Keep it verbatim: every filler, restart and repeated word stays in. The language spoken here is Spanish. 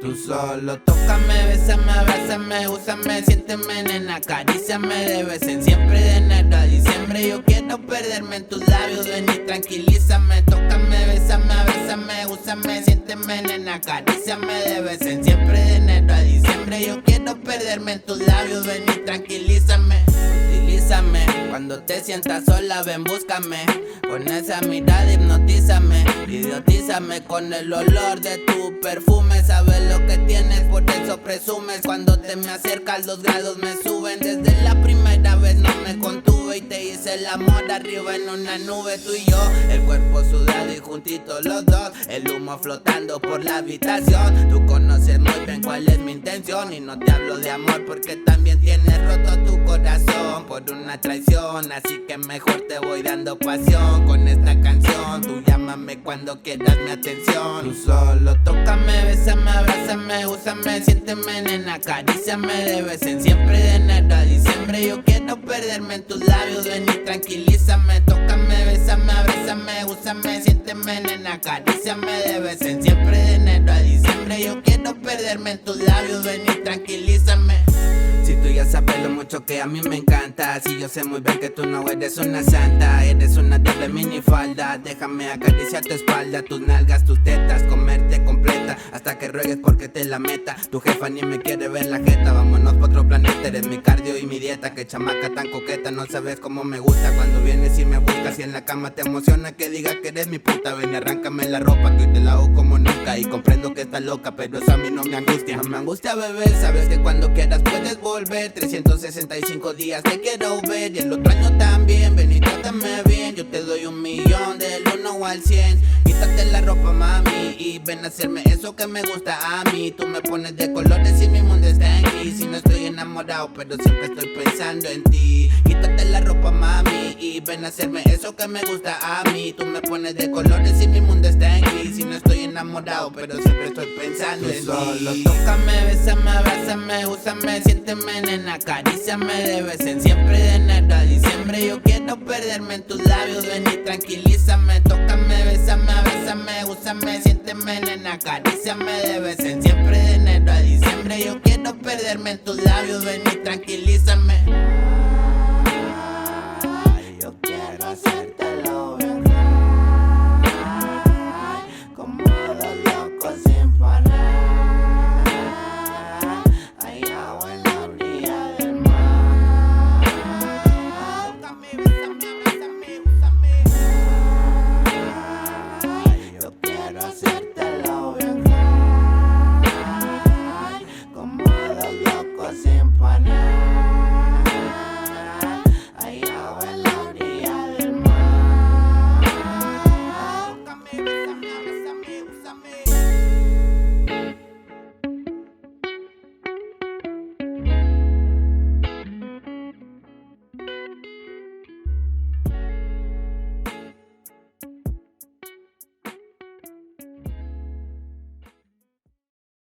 Tú solo tócame, bésame, abrázame, úsame, siénteme, nena, acaríciame de vez en siempre, de enero a diciembre. Yo quiero perderme en tus labios, ven y tranquilízame. Tócame, bésame, abrázame, úsame, siénteme, nena, acaríciame de vez en siempre, de enero a diciembre. Yo quiero perderme en tus labios, ven y tranquilízame. Utilízame, cuando te sientas sola, ven, búscame. Con esa mirada hipnotízame, idiotízame con el olor de tu perfume. Sabes lo que tienes, por eso presumes. Cuando te me acercas los grados me suben. Desde la primera vez no me contuve y te hice el amor arriba en una nube. Tú y yo, el cuerpo sudado y juntitos los dos, el humo flotando por la habitación. Tú conoces muy bien cuál es mi intención y no te hablo de amor porque también tienes roto tu corazón por una traición. Así que mejor te voy dando pasión con esta canción. Tú llámame cuando quieras mi atención. Tú solo tócame, bésame, abrázame, úsame, siénteme, nena, acaríciame de vez en siempre, de enero a diciembre. Yo quiero perderme en tus labios, ven y tranquilízame. Tócame, bésame, abrázame, úsame, siénteme, nena, acaríciame de vez en siempre, de enero a diciembre. Yo quiero perderme en tus labios, ven y tranquilízame. Si tú ya sabes lo mucho que a mí me encanta, si yo sé muy bien que tú no eres una santa, eres una doble minifalda. Déjame acariciar tu espalda, tus nalgas, tus tetas, comerte completa hasta que ruegues porque te la meta. Tu jefa ni me quiere ver la jeta, vámonos pa' otro planeta. Eres mi cardio y mi dieta, que chamaca tan coqueta. No sabes cómo me gusta cuando vienes y me buscas y en la cama te emociona que diga que eres mi puta. Ven y arráncame la ropa que hoy te la hago como nunca. Y comprendo que estás loca, pero eso a mí no me angustia. No me angustia, bebé, sabes que cuando quieras puedes volver. Trescientos sesenta y cinco días te quiero ver y el otro año también. Ven y trátame bien, yo te doy un millón del uno al cien. Quítate la ropa, mami, y ven a hacerme eso que me gusta a mí. Tú me pones de colores y mi mundo está en gris. Y no estoy enamorado, pero siempre estoy pensando en ti. Quítate la ropa, mami, y ven a hacerme eso que me gusta a mí. Tú me pones de colores y mi mundo está en gris. Y no estoy enamorado, pero siempre estoy pensando en ti. Solo tócame, bésame, abrázame, úsame, siénteme, nena, acaríciame de vez en siempre, de enero a diciembre. Yo quiero perderme en tus labios, ven y tranquilízame. Tócame, bésame, abrázame, úsame, siénteme, nena, acaríciame de vez en siempre, de enero a diciembre. Yo quiero perderme en tus labios, ven y